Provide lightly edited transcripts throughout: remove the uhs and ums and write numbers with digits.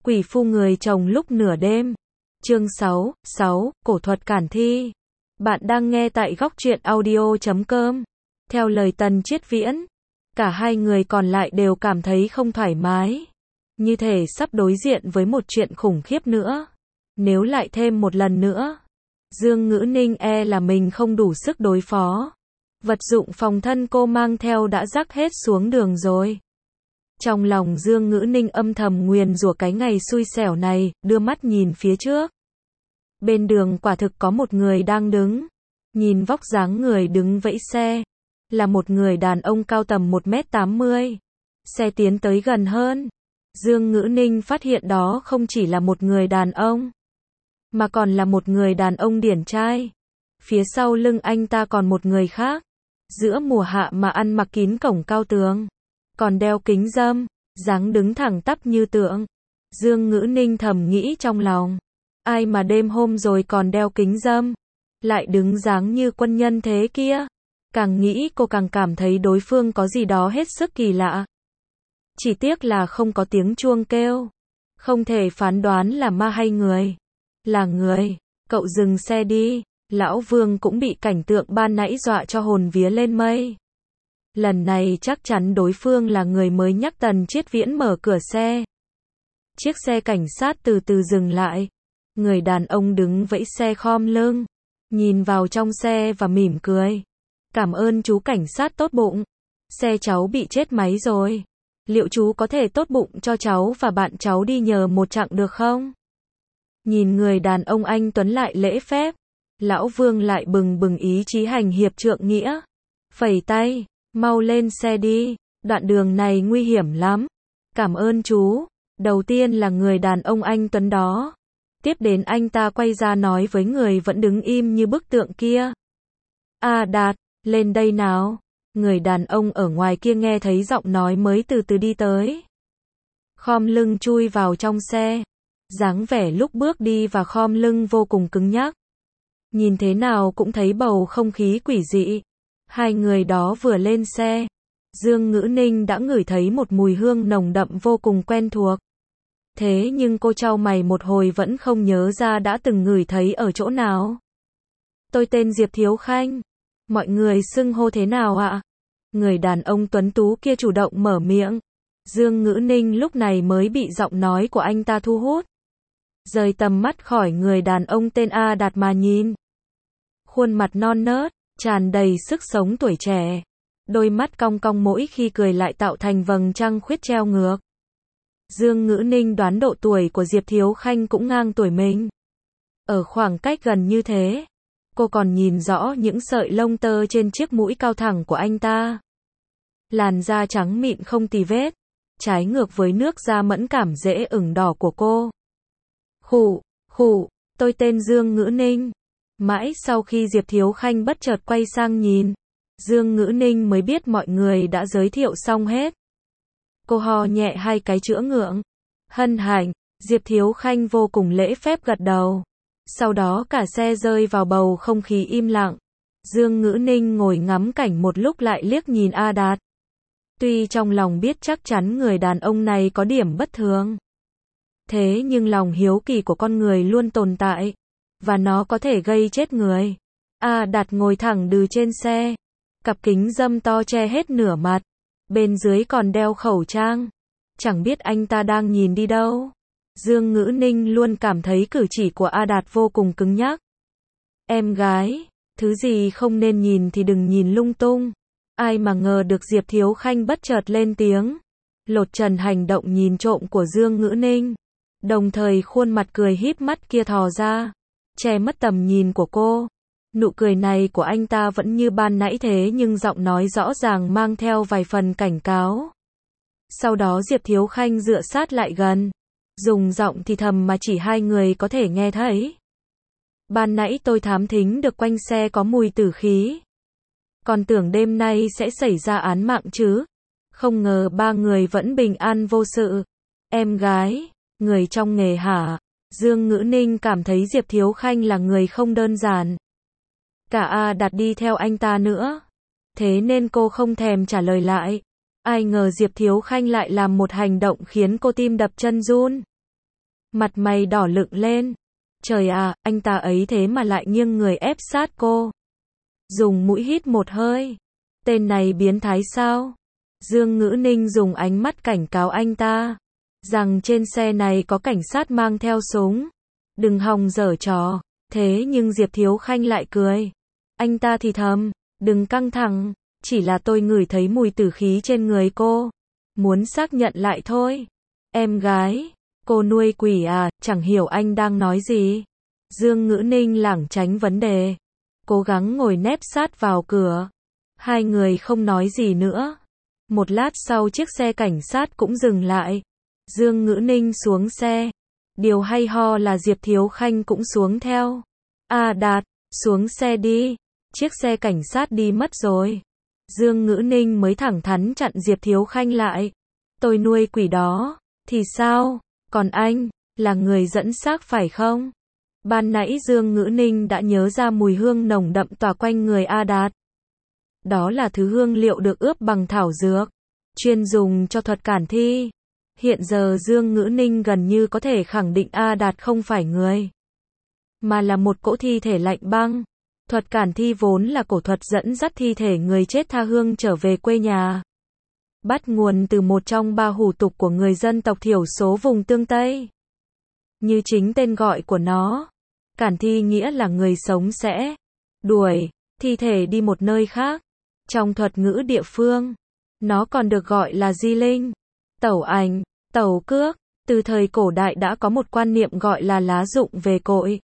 Quỷ phu người chồng lúc nửa đêm. Chương 6, cổ thuật cản thi. Bạn đang nghe tại góc truyện audio.com. Theo lời Tần Chiết Viễn, cả hai người còn lại đều cảm thấy không thoải mái. Như thể sắp đối diện với một chuyện khủng khiếp nữa. Nếu lại thêm một lần nữa, Dương Ngữ Ninh là mình không đủ sức đối phó. Vật dụng phòng thân cô mang theo đã rắc hết xuống đường rồi. Trong lòng Dương Ngữ Ninh âm thầm nguyền rủa cái ngày xui xẻo này, đưa mắt nhìn phía trước. Bên đường quả thực có một người đang đứng. Nhìn vóc dáng người đứng vẫy xe, là một người đàn ông cao tầm 1m80. Xe tiến tới gần hơn. Dương Ngữ Ninh phát hiện đó không chỉ là một người đàn ông, mà còn là một người đàn ông điển trai. Phía sau lưng anh ta còn một người khác. Giữa mùa hạ mà ăn mặc kín cổng cao tường, còn đeo kính râm, dáng đứng thẳng tắp như tượng. Dương Ngữ Ninh thầm nghĩ trong lòng, ai mà đêm hôm rồi còn đeo kính râm, lại đứng dáng như quân nhân thế kia. Càng nghĩ cô càng cảm thấy đối phương có gì đó hết sức kỳ lạ. Chỉ tiếc là không có tiếng chuông kêu, không thể phán đoán là ma hay người. Là người. Cậu dừng xe đi. Lão Vương cũng bị cảnh tượng ban nãy dọa cho hồn vía lên mây. Lần này chắc chắn đối phương là người mới nhắc Tần Chiết Viễn mở cửa xe. Chiếc xe cảnh sát từ từ dừng lại. Người đàn ông đứng vẫy xe khom lưng, nhìn vào trong xe và mỉm cười. Cảm ơn chú cảnh sát tốt bụng. Xe cháu bị chết máy rồi. Liệu chú có thể tốt bụng cho cháu và bạn cháu đi nhờ một chặng được không? Nhìn người đàn ông anh tuấn lại lễ phép. Lão Vương lại bừng bừng ý chí hành hiệp trượng nghĩa. Phẩy tay, mau lên xe đi, đoạn đường này nguy hiểm lắm. Cảm ơn chú. Đầu tiên là người đàn ông anh tuấn đó. Tiếp đến anh ta quay ra nói với người vẫn đứng im như bức tượng kia. Đạt, lên đây nào. Người đàn ông ở ngoài kia nghe thấy giọng nói mới từ từ đi tới. Khom lưng chui vào trong xe. Dáng vẻ lúc bước đi và khom lưng vô cùng cứng nhắc. Nhìn thế nào cũng thấy bầu không khí quỷ dị. Hai người đó vừa lên xe, Dương Ngữ Ninh đã ngửi thấy một mùi hương nồng đậm vô cùng quen thuộc. Thế nhưng cô chau mày một hồi vẫn không nhớ ra đã từng ngửi thấy ở chỗ nào. Tôi tên Diệp Thiếu Khanh. Mọi người xưng hô thế nào ạ? Người đàn ông tuấn tú kia chủ động mở miệng. Dương Ngữ Ninh lúc này mới bị giọng nói của anh ta thu hút. Rời tầm mắt khỏi người đàn ông tên Đạt mà nhìn. Khuôn mặt non nớt, tràn đầy sức sống tuổi trẻ. Đôi mắt cong cong mỗi khi cười lại tạo thành vầng trăng khuyết treo ngược. Dương Ngữ Ninh đoán độ tuổi của Diệp Thiếu Khanh cũng ngang tuổi mình. Ở khoảng cách gần như thế, cô còn nhìn rõ những sợi lông tơ trên chiếc mũi cao thẳng của anh ta. Làn da trắng mịn không tì vết, trái ngược với nước da mẫn cảm dễ ửng đỏ của cô. Khụ, tôi tên Dương Ngữ Ninh. Mãi sau khi Diệp Thiếu Khanh bất chợt quay sang nhìn, Dương Ngữ Ninh mới biết mọi người đã giới thiệu xong hết. Cô ho nhẹ hai cái chữa ngượng. Hân hạnh. Diệp Thiếu Khanh vô cùng lễ phép gật đầu. Sau đó cả xe rơi vào bầu không khí im lặng. Dương Ngữ Ninh ngồi ngắm cảnh một lúc lại liếc nhìn Đạt. Tuy trong lòng biết chắc chắn người đàn ông này có điểm bất thường, thế nhưng lòng hiếu kỳ của con người luôn tồn tại, và nó có thể gây chết người. Đạt ngồi thẳng đừ trên xe, cặp kính râm to che hết nửa mặt, bên dưới còn đeo khẩu trang. Chẳng biết anh ta đang nhìn đi đâu. Dương Ngữ Ninh luôn cảm thấy cử chỉ của Đạt vô cùng cứng nhắc. Em gái, thứ gì không nên nhìn thì đừng nhìn lung tung. Ai mà ngờ được Diệp Thiếu Khanh bất chợt lên tiếng, lột trần hành động nhìn trộm của Dương Ngữ Ninh. Đồng thời khuôn mặt cười híp mắt kia thò ra, che mất tầm nhìn của cô. Nụ cười này của anh ta vẫn như ban nãy thế nhưng giọng nói rõ ràng mang theo vài phần cảnh cáo. Sau đó Diệp Thiếu Khanh dựa sát lại gần, dùng giọng thì thầm mà chỉ hai người có thể nghe thấy. Ban nãy tôi thám thính được quanh xe có mùi tử khí. Còn tưởng đêm nay sẽ xảy ra án mạng chứ. Không ngờ ba người vẫn bình an vô sự. Em gái, người trong nghề hả? Dương Ngữ Ninh cảm thấy Diệp Thiếu Khanh là người không đơn giản. Cả Đạt đi theo anh ta nữa. Thế nên cô không thèm trả lời lại. Ai ngờ Diệp Thiếu Khanh lại làm một hành động khiến cô tim đập chân run. Mặt mày đỏ lựng lên. Trời à, anh ta ấy thế mà lại nghiêng người ép sát cô. Dùng mũi hít một hơi. Tên này biến thái sao? Dương Ngữ Ninh dùng ánh mắt cảnh cáo anh ta. Rằng trên xe này có cảnh sát mang theo súng. Đừng hòng giở trò. Thế nhưng Diệp Thiếu Khanh lại cười. Anh ta thì thầm. Đừng căng thẳng. Chỉ là tôi ngửi thấy mùi tử khí trên người cô. Muốn xác nhận lại thôi. Em gái. Cô nuôi quỷ à, chẳng hiểu anh đang nói gì. Dương Ngữ Ninh lảng tránh vấn đề. Cố gắng ngồi nép sát vào cửa. Hai người không nói gì nữa. Một lát sau chiếc xe cảnh sát cũng dừng lại. Dương Ngữ Ninh xuống xe. Điều hay ho là Diệp Thiếu Khanh cũng xuống theo. À Đạt, xuống xe đi. Chiếc xe cảnh sát đi mất rồi. Dương Ngữ Ninh mới thẳng thắn chặn Diệp Thiếu Khanh lại. Tôi nuôi quỷ đó. Thì sao? Còn anh, là người dẫn xác phải không? Ban nãy Dương Ngữ Ninh đã nhớ ra mùi hương nồng đậm tỏa quanh người A Đạt. Đó là thứ hương liệu được ướp bằng thảo dược, chuyên dùng cho thuật cản thi. Hiện giờ Dương Ngữ Ninh gần như có thể khẳng định A Đạt không phải người, mà là một cỗ thi thể lạnh băng. Thuật cản thi vốn là cổ thuật dẫn dắt thi thể người chết tha hương trở về quê nhà. Bắt nguồn từ một trong ba hủ tục của người dân tộc thiểu số vùng Tương Tây. Như chính tên gọi của nó, cản thi nghĩa là người sống sẽ đuổi thi thể đi một nơi khác. Trong thuật ngữ địa phương, nó còn được gọi là di linh, tẩu ảnh, tẩu cước. Từ thời cổ đại đã có một quan niệm gọi là lá dụng về cội.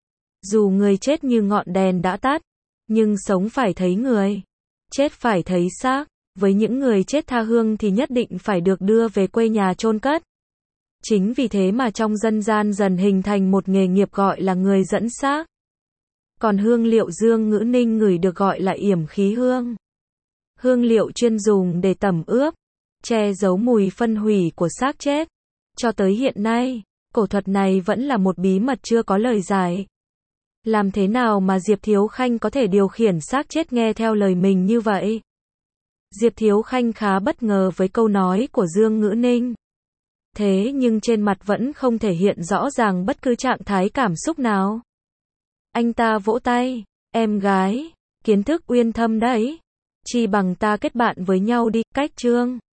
Dù người chết như ngọn đèn đã tắt, nhưng sống phải thấy người, chết phải thấy xác. Với những người chết tha hương thì nhất định phải được đưa về quê nhà chôn cất. Chính vì thế mà trong dân gian dần hình thành một nghề nghiệp gọi là người dẫn xác. Còn hương liệu Dương Ngữ Ninh ngửi được gọi là yểm khí hương. Hương liệu chuyên dùng để tẩm ướp, che giấu mùi phân hủy của xác chết. Cho tới hiện nay, cổ thuật này vẫn là một bí mật chưa có lời giải. Làm thế nào mà Diệp Thiếu Khanh có thể điều khiển xác chết nghe theo lời mình như vậy? Diệp Thiếu Khanh khá bất ngờ với câu nói của Dương Ngữ Ninh. Thế nhưng trên mặt vẫn không thể hiện rõ ràng bất cứ trạng thái cảm xúc nào. Anh ta vỗ tay. Em gái, kiến thức uyên thâm đấy. Chi bằng ta kết bạn với nhau đi. Cách chương